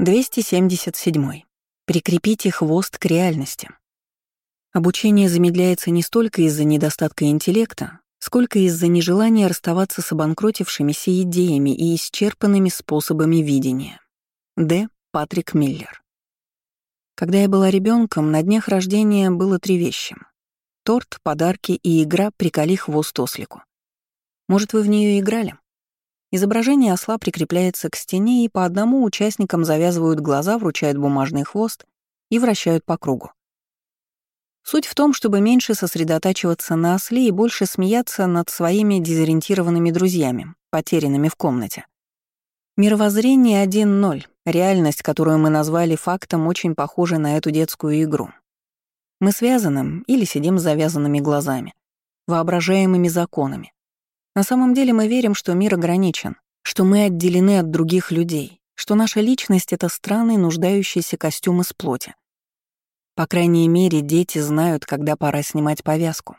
277. Прикрепите хвост к реальности. Обучение замедляется не столько из-за недостатка интеллекта, сколько из-за нежелания расставаться с обанкротившимися идеями и исчерпанными способами видения. Д. Патрик Миллер. Когда я была ребенком, на днях рождения было 3 вещи: торт, подарки и игра «Приколи хвост ослику». Может, вы в нее играли? Изображение осла прикрепляется к стене, и по одному участникам завязывают глаза, вручают бумажный хвост и вращают по кругу. Суть в том, чтобы меньше сосредотачиваться на осле и больше смеяться над своими дезориентированными друзьями, потерянными в комнате. Мировоззрение 1.0, реальность, которую мы назвали фактом, очень похожа на эту детскую игру. Мы связаны или сидим с завязанными глазами, воображаемыми законами. На самом деле мы верим, что мир ограничен, что мы отделены от других людей, что наша личность — это странный, нуждающийся костюм из плоти. По крайней мере, дети знают, когда пора снимать повязку.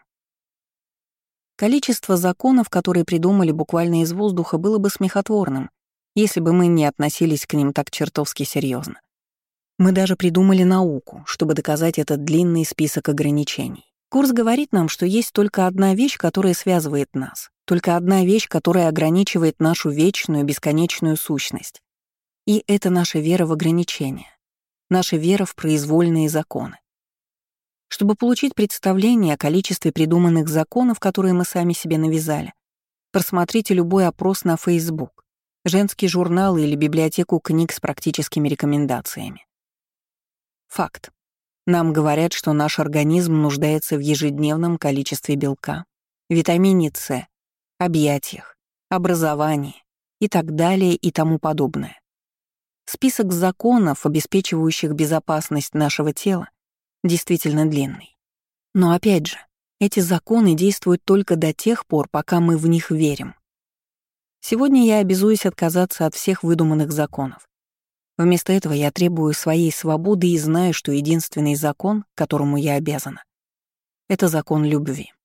Количество законов, которые придумали буквально из воздуха, было бы смехотворным, если бы мы не относились к ним так чертовски серьезно. Мы даже придумали науку, чтобы доказать этот длинный список ограничений. Курс говорит нам, что есть только одна вещь, которая связывает нас, только одна вещь, которая ограничивает нашу вечную, бесконечную сущность. И это наша вера в ограничения, наша вера в произвольные законы. Чтобы получить представление о количестве придуманных законов, которые мы сами себе навязали, просмотрите любой опрос на Facebook, женский журнал или библиотеку книг с практическими рекомендациями. Факт. Нам говорят, что наш организм нуждается в ежедневном количестве белка, витамине С, объятиях, образовании и так далее и тому подобное. Список законов, обеспечивающих безопасность нашего тела, действительно длинный. Но опять же, эти законы действуют только до тех пор, пока мы в них верим. Сегодня я обязуюсь отказаться от всех выдуманных законов. Вместо этого я требую своей свободы и знаю, что единственный закон, которому я обязана, — это закон любви.